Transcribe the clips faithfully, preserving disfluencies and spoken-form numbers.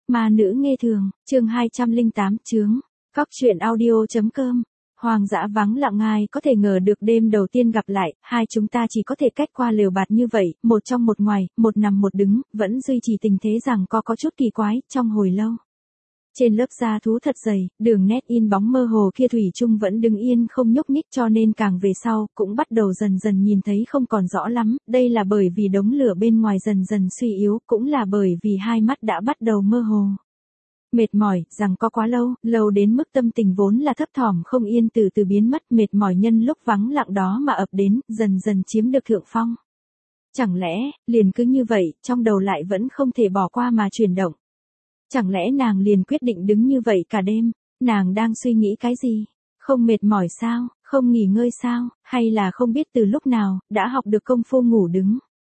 Ma nữ nghe thường, chương hai trăm lẻ tám chướng. Cóc truyện audio.com. Hoàng dã vắng lặng, ai có thể ngờ được đêm đầu tiên gặp lại, hai chúng ta chỉ có thể cách qua lều bạt như vậy, một trong một ngoài, một nằm một đứng, vẫn duy trì tình thế rằng có có chút kỳ quái, trong hồi lâu. Trên lớp da thú thật dày, đường nét in bóng mơ hồ kia thủy chung vẫn đứng yên không nhúc nhích, cho nên càng về sau, cũng bắt đầu dần dần nhìn thấy không còn rõ lắm, đây là bởi vì đống lửa bên ngoài dần dần suy yếu, cũng là bởi vì hai mắt đã bắt đầu mơ hồ. Mệt mỏi, rằng có quá lâu, lâu đến mức tâm tình vốn là thấp thỏm không yên từ từ biến mất, mệt mỏi nhân lúc vắng lặng đó mà ập đến, dần dần chiếm được thượng phong. Chẳng lẽ, liền cứ như vậy, trong đầu lại vẫn không thể bỏ qua mà chuyển động. Chẳng lẽ nàng liền quyết định đứng như vậy cả đêm, nàng đang suy nghĩ cái gì? Không mệt mỏi sao, không nghỉ ngơi sao, hay là không biết từ lúc nào, đã học được công phu ngủ đứng?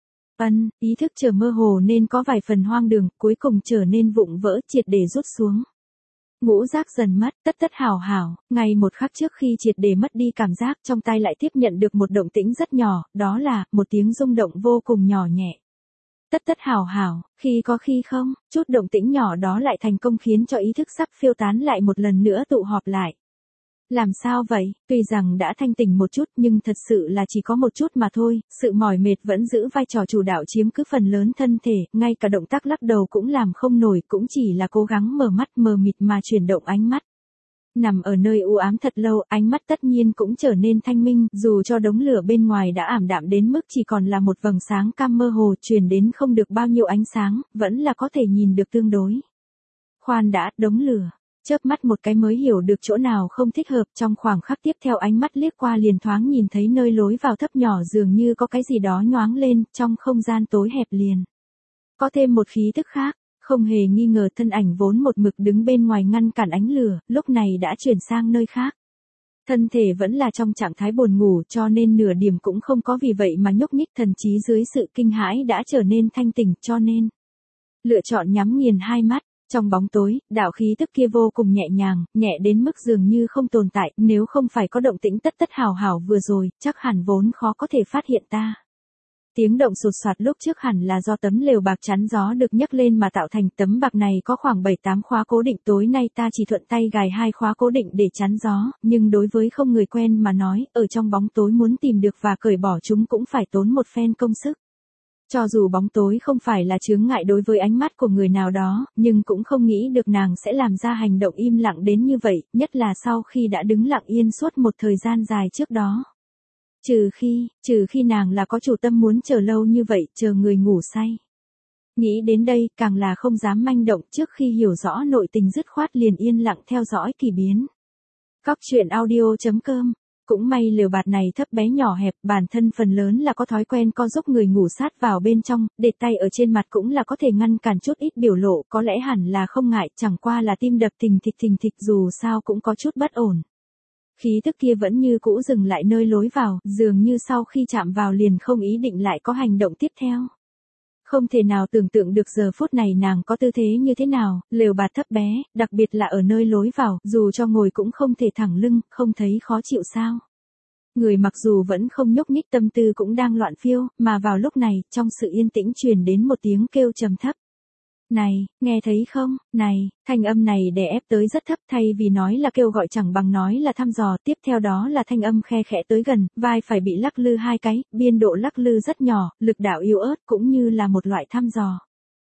Ân, ý thức trở mơ hồ nên có vài phần hoang đường, cuối cùng trở nên vụng vỡ, triệt để rút xuống. Ngũ giác dần mất, tất tất hảo hảo, ngay một khắc trước khi triệt để mất đi cảm giác, trong tai lại tiếp nhận được một động tĩnh rất nhỏ, đó là, một tiếng rung động vô cùng nhỏ nhẹ. Tất tất hảo hảo, khi có khi không, chút động tĩnh nhỏ đó lại thành công khiến cho ý thức sắc phiêu tán lại một lần nữa tụ họp lại. Làm sao vậy, tuy rằng đã thanh tỉnh một chút nhưng thật sự là chỉ có một chút mà thôi, sự mỏi mệt vẫn giữ vai trò chủ đạo chiếm cứ phần lớn thân thể, ngay cả động tác lắc đầu cũng làm không nổi, cũng chỉ là cố gắng mở mắt mờ mịt mà chuyển động ánh mắt. Nằm ở nơi u ám thật lâu, ánh mắt tất nhiên cũng trở nên thanh minh, dù cho đống lửa bên ngoài đã ảm đạm đến mức chỉ còn là một vầng sáng cam mơ hồ truyền đến không được bao nhiêu ánh sáng, vẫn là có thể nhìn được tương đối. Khoan đã, đống lửa. Chớp mắt một cái mới hiểu được chỗ nào không thích hợp, trong khoảng khắc tiếp theo ánh mắt liếc qua liền thoáng nhìn thấy nơi lối vào thấp nhỏ dường như có cái gì đó nhoáng lên, trong không gian tối hẹp liền. Có thêm một khí tức khác, không hề nghi ngờ thân ảnh vốn một mực đứng bên ngoài ngăn cản ánh lửa, lúc này đã chuyển sang nơi khác. Thân thể vẫn là trong trạng thái buồn ngủ cho nên nửa điểm cũng không có vì vậy mà nhúc nhích, thần trí dưới sự kinh hãi đã trở nên thanh tỉnh cho nên. Lựa chọn nhắm nghiền hai mắt. Trong bóng tối, đạo khí tức kia vô cùng nhẹ nhàng, nhẹ đến mức dường như không tồn tại, nếu không phải có động tĩnh tất tất hảo hảo vừa rồi, chắc hẳn vốn khó có thể phát hiện ta. Tiếng động sột soạt lúc trước hẳn là do tấm lều bạc chắn gió được nhấc lên mà tạo thành, tấm bạc này có khoảng bảy tám khóa cố định, tối nay ta chỉ thuận tay gài hai khóa cố định để chắn gió, nhưng đối với không người quen mà nói, ở trong bóng tối muốn tìm được và cởi bỏ chúng cũng phải tốn một phen công sức. Cho dù bóng tối không phải là chướng ngại đối với ánh mắt của người nào đó, nhưng cũng không nghĩ được nàng sẽ làm ra hành động im lặng đến như vậy, nhất là sau khi đã đứng lặng yên suốt một thời gian dài trước đó. Trừ khi, trừ khi nàng là có chủ tâm muốn chờ lâu như vậy, chờ người ngủ say. Nghĩ đến đây, càng là không dám manh động, trước khi hiểu rõ nội tình dứt khoát liền yên lặng theo dõi kỳ biến. Cóc truyện audio.com. Cũng may lều bạt này thấp bé nhỏ hẹp, bản thân phần lớn là có thói quen co giúp người ngủ sát vào bên trong, để tay ở trên mặt cũng là có thể ngăn cản chút ít biểu lộ, có lẽ hẳn là không ngại, chẳng qua là tim đập thình thịch thình thịch dù sao cũng có chút bất ổn. Khí tức kia vẫn như cũ dừng lại nơi lối vào, dường như sau khi chạm vào liền không ý định lại có hành động tiếp theo. Không thể nào tưởng tượng được giờ phút này nàng có tư thế như thế nào, lều bạt thấp bé, đặc biệt là ở nơi lối vào, dù cho ngồi cũng không thể thẳng lưng, không thấy khó chịu sao. Người mặc dù vẫn không nhúc nhích, tâm tư cũng đang loạn phiêu, mà vào lúc này, trong sự yên tĩnh truyền đến một tiếng kêu trầm thấp. Này, nghe thấy không, này, thanh âm này đè ép tới rất thấp, thay vì nói là kêu gọi chẳng bằng nói là thăm dò, tiếp theo đó là thanh âm khe khẽ tới gần, vai phải bị lắc lư hai cái, biên độ lắc lư rất nhỏ, lực đạo yếu ớt cũng như là một loại thăm dò.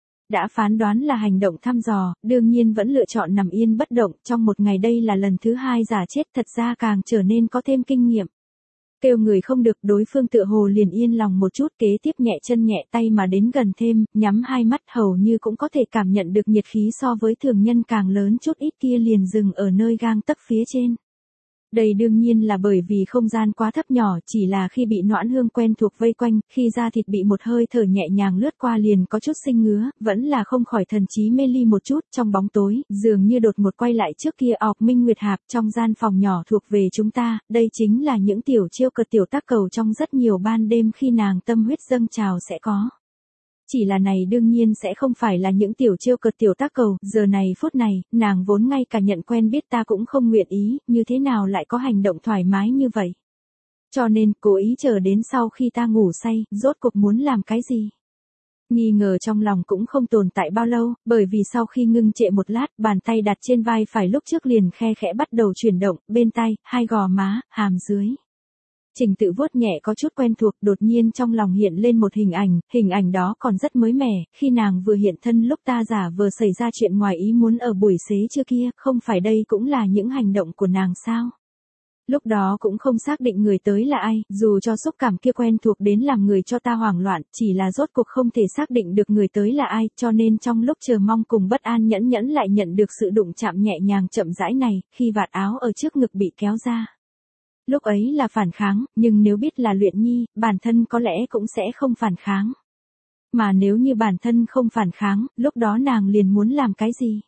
Đã phán đoán là hành động thăm dò, đương nhiên vẫn lựa chọn nằm yên bất động, trong một ngày đây là lần thứ hai giả chết, thật ra càng trở nên có thêm kinh nghiệm. Kêu người không được, đối phương tựa hồ liền yên lòng một chút, kế tiếp nhẹ chân nhẹ tay mà đến gần thêm, nhắm hai mắt hầu như cũng có thể cảm nhận được nhiệt khí so với thường nhân càng lớn chút ít kia liền dừng ở nơi gang tấc phía trên. Đây đương nhiên là bởi vì không gian quá thấp nhỏ, chỉ là khi bị noãn hương quen thuộc vây quanh, khi da thịt bị một hơi thở nhẹ nhàng lướt qua liền có chút sinh ngứa, vẫn là không khỏi thần trí mê ly một chút, trong bóng tối, dường như đột một quay lại trước kia ọc minh nguyệt hạp, trong gian phòng nhỏ thuộc về chúng ta, đây chính là những tiểu chiêu cợt tiểu tác cầu trong rất nhiều ban đêm khi nàng tâm huyết dâng trào sẽ có. Chỉ là này đương nhiên sẽ không phải là những tiểu chiêu cợt tiểu tác cầu, giờ này phút này, nàng vốn ngay cả nhận quen biết ta cũng không nguyện ý, như thế nào lại có hành động thoải mái như vậy. Cho nên, cố ý chờ đến sau khi ta ngủ say, rốt cuộc muốn làm cái gì. Nghi ngờ trong lòng cũng không tồn tại bao lâu, bởi vì sau khi ngưng trệ một lát, bàn tay đặt trên vai phải lúc trước liền khe khẽ bắt đầu chuyển động, bên tai, hai gò má, hàm dưới. Trình Tự vuốt nhẹ có chút quen thuộc, đột nhiên trong lòng hiện lên một hình ảnh, hình ảnh đó còn rất mới mẻ, khi nàng vừa hiện thân lúc ta giả vờ xảy ra chuyện ngoài ý muốn ở buổi xế trưa kia, không phải đây cũng là những hành động của nàng sao? Lúc đó cũng không xác định người tới là ai, dù cho xúc cảm kia quen thuộc đến làm người cho ta hoảng loạn, chỉ là rốt cuộc không thể xác định được người tới là ai, cho nên trong lúc chờ mong cùng bất an nhẫn nhẫn lại nhận được sự đụng chạm nhẹ nhàng chậm rãi này, khi vạt áo ở trước ngực bị kéo ra. Lúc ấy là phản kháng, nhưng nếu biết là Luyện Nhi, bản thân có lẽ cũng sẽ không phản kháng. Mà nếu như bản thân không phản kháng, lúc đó nàng liền muốn làm cái gì?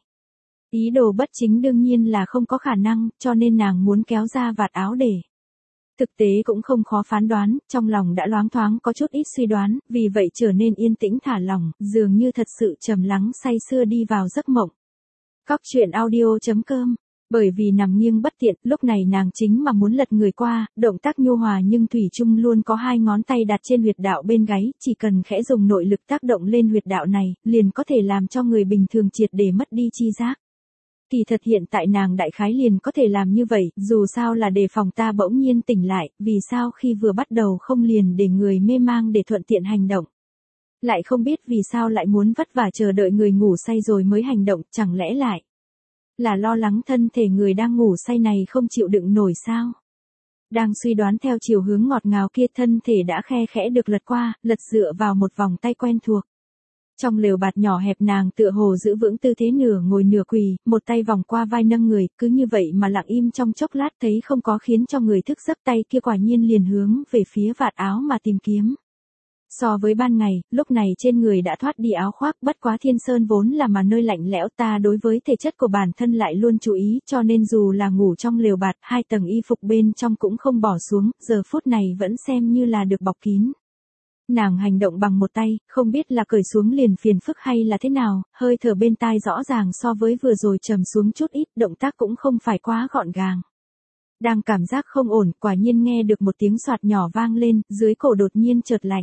Ý đồ bất chính đương nhiên là không có khả năng, cho nên nàng muốn kéo ra vạt áo để. Thực tế cũng không khó phán đoán, trong lòng đã loáng thoáng có chút ít suy đoán, vì vậy trở nên yên tĩnh thả lỏng, dường như thật sự trầm lắng say sưa đi vào giấc mộng. Cóc truyện audio chấm com. Bởi vì nằm nghiêng bất tiện, lúc này nàng chính mà muốn lật người qua, động tác nhu hòa nhưng thủy chung luôn có hai ngón tay đặt trên huyệt đạo bên gáy, chỉ cần khẽ dùng nội lực tác động lên huyệt đạo này, liền có thể làm cho người bình thường triệt để mất đi chi giác. Kỳ thật hiện tại nàng đại khái liền có thể làm như vậy, dù sao là đề phòng ta bỗng nhiên tỉnh lại, vì sao khi vừa bắt đầu không liền để người mê mang để thuận tiện hành động. Lại không biết vì sao lại muốn vất vả chờ đợi người ngủ say rồi mới hành động, chẳng lẽ lại là lo lắng thân thể người đang ngủ say này không chịu đựng nổi sao? Đang suy đoán theo chiều hướng ngọt ngào kia, thân thể đã khe khẽ được lật qua, lật dựa vào một vòng tay quen thuộc. Trong lều bạt nhỏ hẹp nàng tựa hồ giữ vững tư thế nửa ngồi nửa quỳ, một tay vòng qua vai nâng người, cứ như vậy mà lặng im trong chốc lát thấy không có khiến cho người thức giấc, tay kia quả nhiên liền hướng về phía vạt áo mà tìm kiếm. So với ban ngày, lúc này trên người đã thoát đi áo khoác, bất quá Thiên Sơn vốn là mà nơi lạnh lẽo, ta đối với thể chất của bản thân lại luôn chú ý, cho nên dù là ngủ trong lều bạt, hai tầng y phục bên trong cũng không bỏ xuống, giờ phút này vẫn xem như là được bọc kín. Nàng hành động bằng một tay, không biết là cởi xuống liền phiền phức hay là thế nào, hơi thở bên tai rõ ràng so với vừa rồi trầm xuống chút ít, động tác cũng không phải quá gọn gàng. Đang cảm giác không ổn, quả nhiên nghe được một tiếng soạt nhỏ vang lên, dưới cổ đột nhiên chợt lạnh.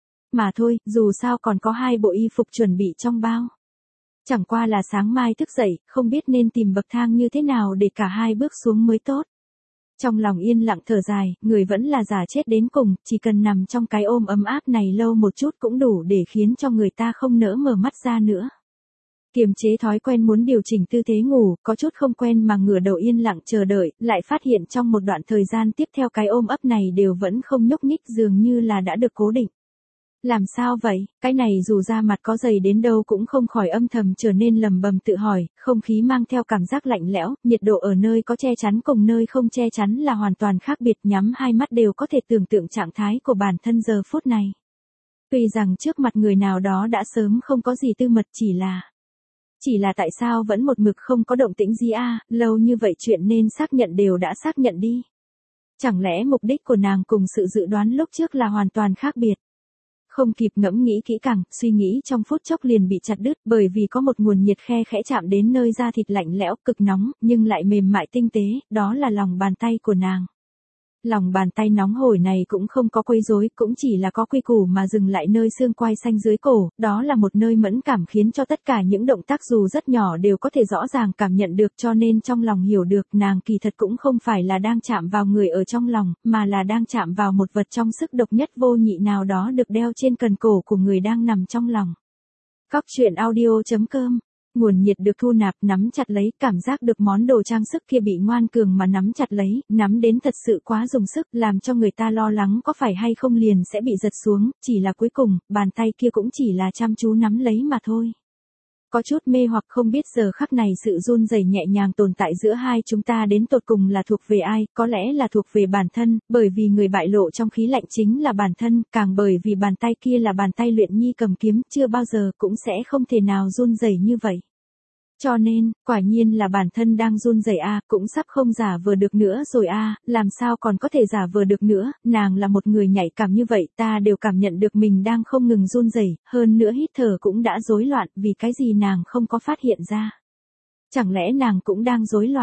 Mà thôi, dù sao còn có hai bộ y phục chuẩn bị trong bao. Chẳng qua là sáng mai thức dậy, không biết nên tìm bậc thang như thế nào để cả hai bước xuống mới tốt. Trong lòng yên lặng thở dài, người vẫn là già chết đến cùng, chỉ cần nằm trong cái ôm ấm áp này lâu một chút cũng đủ để khiến cho người ta không nỡ mở mắt ra nữa. Kiềm chế thói quen muốn điều chỉnh tư thế ngủ, có chút không quen mà ngửa đầu yên lặng chờ đợi, lại phát hiện trong một đoạn thời gian tiếp theo cái ôm ấp này đều vẫn không nhúc nhích, dường như là đã được cố định. Làm sao vậy, cái này dù da mặt có dày đến đâu cũng không khỏi âm thầm trở nên lầm bầm tự hỏi, không khí mang theo cảm giác lạnh lẽo, nhiệt độ ở nơi có che chắn cùng nơi không che chắn là hoàn toàn khác biệt, nhắm hai mắt đều có thể tưởng tượng trạng thái của bản thân giờ phút này. Tuy rằng trước mặt người nào đó đã sớm không có gì tư mật, chỉ là... Chỉ là tại sao vẫn một mực không có động tĩnh gì a, lâu như vậy chuyện nên xác nhận đều đã xác nhận đi. Chẳng lẽ mục đích của nàng cùng sự dự đoán lúc trước là hoàn toàn khác biệt? Không kịp ngẫm nghĩ kỹ càng, suy nghĩ trong phút chốc liền bị chặt đứt, bởi vì có một nguồn nhiệt khe khẽ chạm đến nơi da thịt lạnh lẽo, cực nóng, nhưng lại mềm mại tinh tế, đó là lòng bàn tay của nàng. Lòng bàn tay nóng hổi này cũng không có quấy rối, cũng chỉ là có quy củ mà dừng lại nơi xương quai xanh dưới cổ, đó là một nơi mẫn cảm khiến cho tất cả những động tác dù rất nhỏ đều có thể rõ ràng cảm nhận được, cho nên trong lòng hiểu được nàng kỳ thật cũng không phải là đang chạm vào người ở trong lòng, mà là đang chạm vào một vật trong sức độc nhất vô nhị nào đó được đeo trên cần cổ của người đang nằm trong lòng. Cóc truyện audio chấm com. Nguồn nhiệt được thu nạp, nắm chặt lấy, cảm giác được món đồ trang sức kia bị ngoan cường mà nắm chặt lấy, nắm đến thật sự quá dùng sức, làm cho người ta lo lắng có phải hay không liền sẽ bị giật xuống, chỉ là cuối cùng, bàn tay kia cũng chỉ là chăm chú nắm lấy mà thôi. Có chút mê hoặc không biết giờ khắc này sự run rẩy nhẹ nhàng tồn tại giữa hai chúng ta đến tột cùng là thuộc về ai, có lẽ là thuộc về bản thân, bởi vì người bại lộ trong khí lạnh chính là bản thân, càng bởi vì bàn tay kia là bàn tay Luyện Nhi cầm kiếm, chưa bao giờ cũng sẽ không thể nào run rẩy như vậy. Cho nên, quả nhiên là bản thân đang run rẩy a, cũng sắp không giả vờ được nữa rồi a, làm sao còn có thể giả vờ được nữa, nàng là một người nhạy cảm như vậy, ta đều cảm nhận được mình đang không ngừng run rẩy, hơn nữa hít thở cũng đã rối loạn, vì cái gì nàng không có phát hiện ra. Chẳng lẽ nàng cũng đang rối loạn,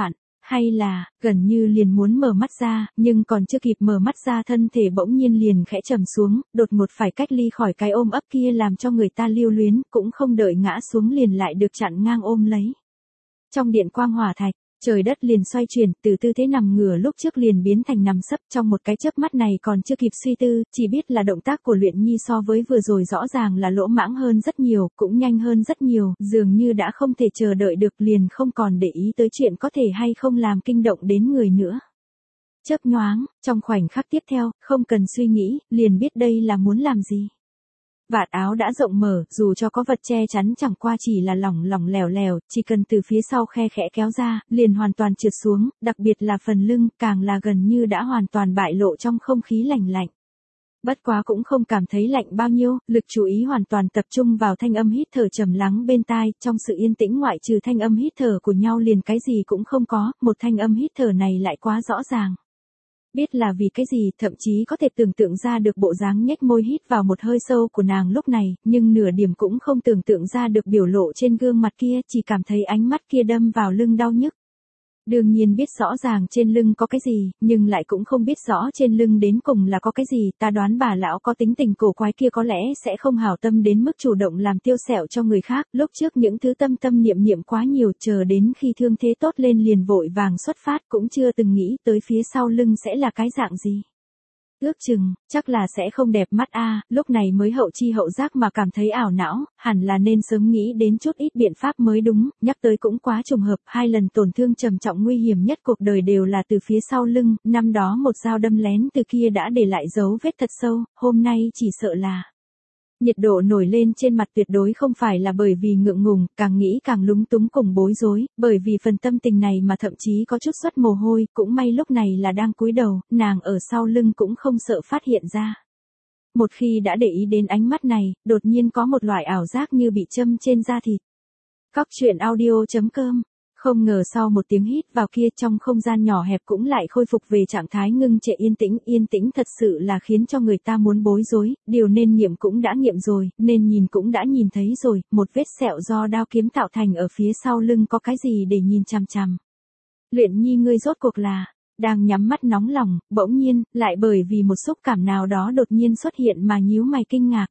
Hay là, gần như liền muốn mở mắt ra, nhưng còn chưa kịp mở mắt ra thân thể bỗng nhiên liền khẽ trầm xuống, đột ngột phải cách ly khỏi cái ôm ấp kia làm cho người ta lưu luyến, cũng không đợi ngã xuống liền lại được chặn ngang ôm lấy. Trong điện quang hỏa thạch, trời đất liền xoay chuyển, từ tư thế nằm ngửa lúc trước liền biến thành nằm sấp, trong một cái chớp mắt này còn chưa kịp suy tư, chỉ biết là động tác của Luyện Nhi so với vừa rồi rõ ràng là lỗ mãng hơn rất nhiều, cũng nhanh hơn rất nhiều, dường như đã không thể chờ đợi được liền không còn để ý tới chuyện có thể hay không làm kinh động đến người nữa. Chớp nhoáng, trong khoảnh khắc tiếp theo, không cần suy nghĩ, liền biết đây là muốn làm gì. Vạt áo đã rộng mở, dù cho có vật che chắn chẳng qua chỉ là lỏng lỏng lẻo lẻo, chỉ cần từ phía sau khe khẽ kéo ra, liền hoàn toàn trượt xuống, đặc biệt là phần lưng, càng là gần như đã hoàn toàn bại lộ trong không khí lạnh lạnh. Bất quá cũng không cảm thấy lạnh bao nhiêu, lực chú ý hoàn toàn tập trung vào thanh âm hít thở trầm lắng bên tai, trong sự yên tĩnh ngoại trừ thanh âm hít thở của nhau liền cái gì cũng không có, một thanh âm hít thở này lại quá rõ ràng. Biết là vì cái gì, thậm chí có thể tưởng tượng ra được bộ dáng nhếch môi hít vào một hơi sâu của nàng lúc này, nhưng nửa điểm cũng không tưởng tượng ra được biểu lộ trên gương mặt kia, chỉ cảm thấy ánh mắt kia đâm vào lưng đau nhức. Đương nhiên biết rõ ràng trên lưng có cái gì, nhưng lại cũng không biết rõ trên lưng đến cùng là có cái gì, ta đoán bà lão có tính tình cổ quái kia có lẽ sẽ không hảo tâm đến mức chủ động làm tiêu sẹo cho người khác, lúc trước những thứ tâm tâm niệm niệm quá nhiều, chờ đến khi thương thế tốt lên liền vội vàng xuất phát, cũng chưa từng nghĩ tới phía sau lưng sẽ là cái dạng gì. Ước chừng, chắc là sẽ không đẹp mắt a, lúc này mới hậu chi hậu giác mà cảm thấy ảo não, hẳn là nên sớm nghĩ đến chút ít biện pháp mới đúng, nhắc tới cũng quá trùng hợp, hai lần tổn thương trầm trọng nguy hiểm nhất cuộc đời đều là từ phía sau lưng, năm đó một dao đâm lén từ kia đã để lại dấu vết thật sâu, hôm nay chỉ sợ là... Nhiệt độ nổi lên trên mặt tuyệt đối không phải là bởi vì ngượng ngùng, càng nghĩ càng lúng túng cùng bối rối, bởi vì phần tâm tình này mà thậm chí có chút xuất mồ hôi, cũng may lúc này là đang cúi đầu, nàng ở sau lưng cũng không sợ phát hiện ra. Một khi đã để ý đến ánh mắt này, đột nhiên có một loại ảo giác như bị châm trên da thịt. Cóc truyện audio chấm com. Không ngờ sau một tiếng hít vào kia trong không gian nhỏ hẹp cũng lại khôi phục về trạng thái ngưng trệ yên tĩnh, yên tĩnh thật sự là khiến cho người ta muốn bối rối, điều nên nghiệm cũng đã nghiệm rồi, nên nhìn cũng đã nhìn thấy rồi, một vết sẹo do đao kiếm tạo thành ở phía sau lưng có cái gì để nhìn chằm chằm. Luyện Nhi ngươi rốt cuộc là, đang nhắm mắt nóng lòng, bỗng nhiên, lại bởi vì một xúc cảm nào đó đột nhiên xuất hiện mà nhíu mày kinh ngạc.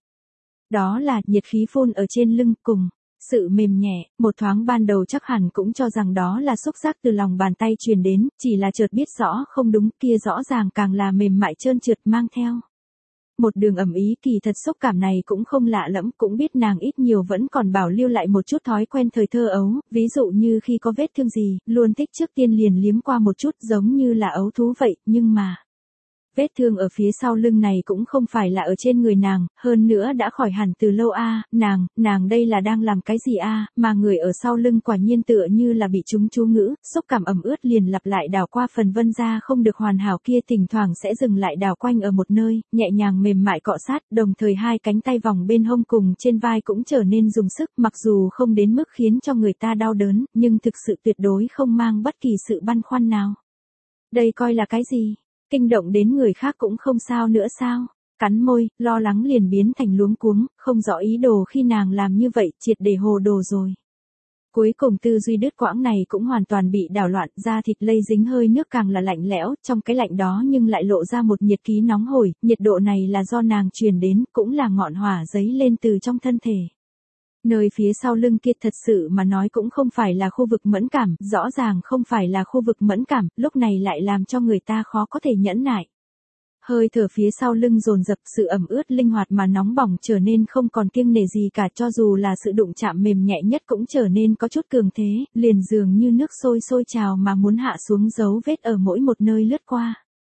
Đó là nhiệt khí phun ở trên lưng cùng. Sự mềm nhẹ, một thoáng ban đầu chắc hẳn cũng cho rằng đó là xúc giác từ lòng bàn tay truyền đến, chỉ là chợt biết rõ không đúng, kia rõ ràng càng là mềm mại trơn trượt mang theo. Một đường ẩm ý, kỳ thật xúc cảm này cũng không lạ lẫm, cũng biết nàng ít nhiều vẫn còn bảo lưu lại một chút thói quen thời thơ ấu, ví dụ như khi có vết thương gì, luôn thích trước tiên liền liếm qua một chút giống như là ấu thú vậy, nhưng mà... Vết thương ở phía sau lưng này cũng không phải là ở trên người nàng, hơn nữa đã khỏi hẳn từ lâu a, nàng, nàng đây là đang làm cái gì a, mà người ở sau lưng quả nhiên tựa như là bị trúng chú ngữ, xúc cảm ẩm ướt liền lặp lại đảo qua phần vân da không được hoàn hảo kia thỉnh thoảng sẽ dừng lại đảo quanh ở một nơi, nhẹ nhàng mềm mại cọ sát, đồng thời hai cánh tay vòng bên hông cùng trên vai cũng trở nên dùng sức, mặc dù không đến mức khiến cho người ta đau đớn, nhưng thực sự tuyệt đối không mang bất kỳ sự băn khoăn nào. Đây coi là cái gì? Kinh động đến người khác cũng không sao nữa sao? Cắn môi, lo lắng liền biến thành luống cuống, không rõ ý đồ khi nàng làm như vậy, triệt để hồ đồ rồi. Cuối cùng tư duy đứt quãng này cũng hoàn toàn bị đảo loạn, da thịt lây dính hơi nước càng là lạnh lẽo, trong cái lạnh đó nhưng lại lộ ra một nhiệt khí nóng hổi, nhiệt độ này là do nàng truyền đến, cũng là ngọn hỏa giấy lên từ trong thân thể. Nơi phía sau lưng kia thật sự mà nói cũng không phải là khu vực mẫn cảm, rõ ràng không phải là khu vực mẫn cảm, lúc này lại làm cho người ta khó có thể nhẫn nại. Hơi thở phía sau lưng dồn dập, sự ẩm ướt linh hoạt mà nóng bỏng trở nên không còn kiêng nể gì cả, cho dù là sự đụng chạm mềm nhẹ nhất cũng trở nên có chút cường thế, liền dường như nước sôi sôi trào mà muốn hạ xuống dấu vết ở mỗi một nơi lướt qua.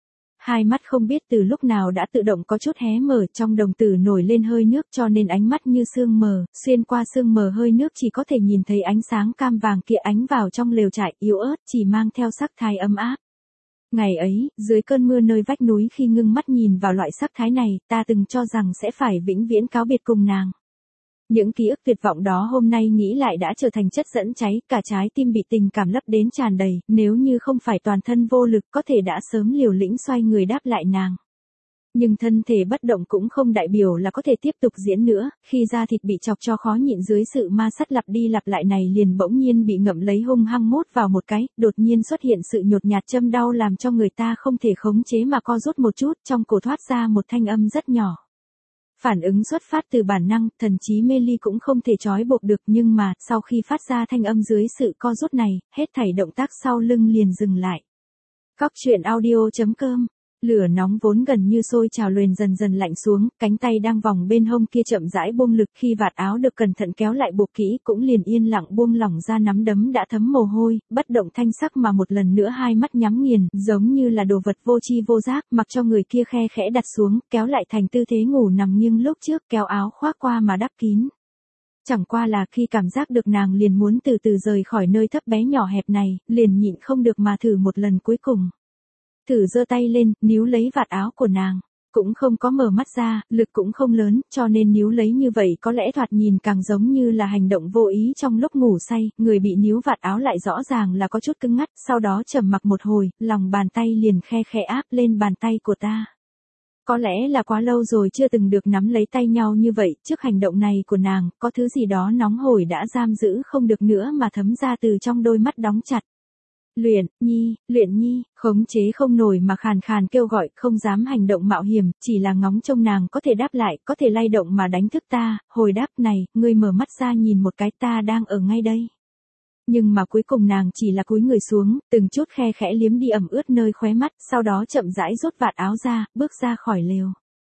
Hai mắt không biết từ lúc nào đã tự động có chút hé mở, trong đồng tử nổi lên hơi nước cho nên ánh mắt như sương mờ, xuyên qua sương mờ hơi nước chỉ có thể nhìn thấy ánh sáng cam vàng kia ánh vào trong lều trại, yếu ớt, chỉ mang theo sắc thái ấm áp. Ngày ấy, dưới cơn mưa nơi vách núi khi ngưng mắt nhìn vào loại sắc thái này, ta từng cho rằng sẽ phải vĩnh viễn cáo biệt cùng nàng. Những ký ức tuyệt vọng đó hôm nay nghĩ lại đã trở thành chất dẫn cháy, cả trái tim bị tình cảm lấp đến tràn đầy, nếu như không phải toàn thân vô lực có thể đã sớm liều lĩnh xoay người đáp lại nàng. Nhưng thân thể bất động cũng không đại biểu là có thể tiếp tục diễn nữa, khi da thịt bị chọc cho khó nhịn dưới sự ma sát lặp đi lặp lại này liền bỗng nhiên bị ngậm lấy hung hăng mút vào một cái, đột nhiên xuất hiện sự nhột nhạt châm đau làm cho người ta không thể khống chế mà co rút một chút, trong cổ thoát ra một thanh âm rất nhỏ. Phản ứng xuất phát từ bản năng, thần trí mê ly cũng không thể trói buộc được, nhưng mà, sau khi phát ra thanh âm dưới sự co rút này, hết thảy động tác sau lưng liền dừng lại. Cóc truyện audio chấm com. Lửa nóng vốn gần như sôi trào luyền dần dần lạnh xuống, cánh tay đang vòng bên hông kia chậm rãi buông lực, khi vạt áo được cẩn thận kéo lại buộc kỹ cũng liền yên lặng buông lỏng ra, nắm đấm đã thấm mồ hôi, bất động thanh sắc mà một lần nữa hai mắt nhắm nghiền, giống như là đồ vật vô tri vô giác, mặc cho người kia khe khẽ đặt xuống, kéo lại thành tư thế ngủ nằm nghiêng lúc trước, kéo áo khoác qua mà đắp kín. Chẳng qua là khi cảm giác được nàng liền muốn từ từ rời khỏi nơi thấp bé nhỏ hẹp này, liền nhịn không được mà thử một lần cuối cùng. Thử giơ tay lên, níu lấy vạt áo của nàng. Cũng không có mở mắt ra, lực cũng không lớn, cho nên níu lấy như vậy có lẽ thoạt nhìn càng giống như là hành động vô ý trong lúc ngủ say, người bị níu vạt áo lại rõ ràng là có chút cứng ngắt, sau đó trầm mặc một hồi, lòng bàn tay liền khe khẽ áp lên bàn tay của ta. Có lẽ là quá lâu rồi chưa từng được nắm lấy tay nhau như vậy, trước hành động này của nàng, có thứ gì đó nóng hổi đã giam giữ không được nữa mà thấm ra từ trong đôi mắt đóng chặt. Luyện, Nhi, Luyện Nhi, khống chế không nổi mà khàn khàn kêu gọi, không dám hành động mạo hiểm, chỉ là ngóng trông nàng có thể đáp lại, có thể lay động mà đánh thức ta, hồi đáp này, ngươi mở mắt ra nhìn một cái, ta đang ở ngay đây. Nhưng mà cuối cùng nàng chỉ là cúi người xuống, từng chút khe khẽ liếm đi ẩm ướt nơi khóe mắt, sau đó chậm rãi rút vạt áo ra, bước ra khỏi lều.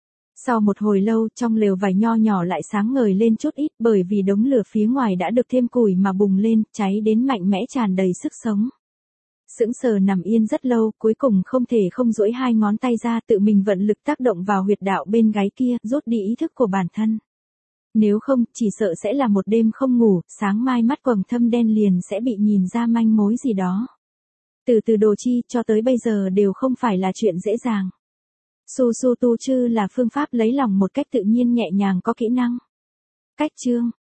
Sau một hồi lâu, trong lều vải nho nhỏ lại sáng ngời lên chút ít, bởi vì đống lửa phía ngoài đã được thêm củi mà bùng lên, cháy đến mạnh mẽ tràn đầy sức sống. Sững sờ nằm yên rất lâu, cuối cùng không thể không duỗi hai ngón tay ra, tự mình vận lực tác động vào huyệt đạo bên gáy kia, rút đi ý thức của bản thân. Nếu không, chỉ sợ sẽ là một đêm không ngủ, sáng mai mắt quầng thâm đen liền sẽ bị nhìn ra manh mối gì đó. Từ từ đồ chi, cho tới bây giờ đều không phải là chuyện dễ dàng. Su su tu chư là phương pháp lấy lòng một cách tự nhiên nhẹ nhàng có kỹ năng. Cách chương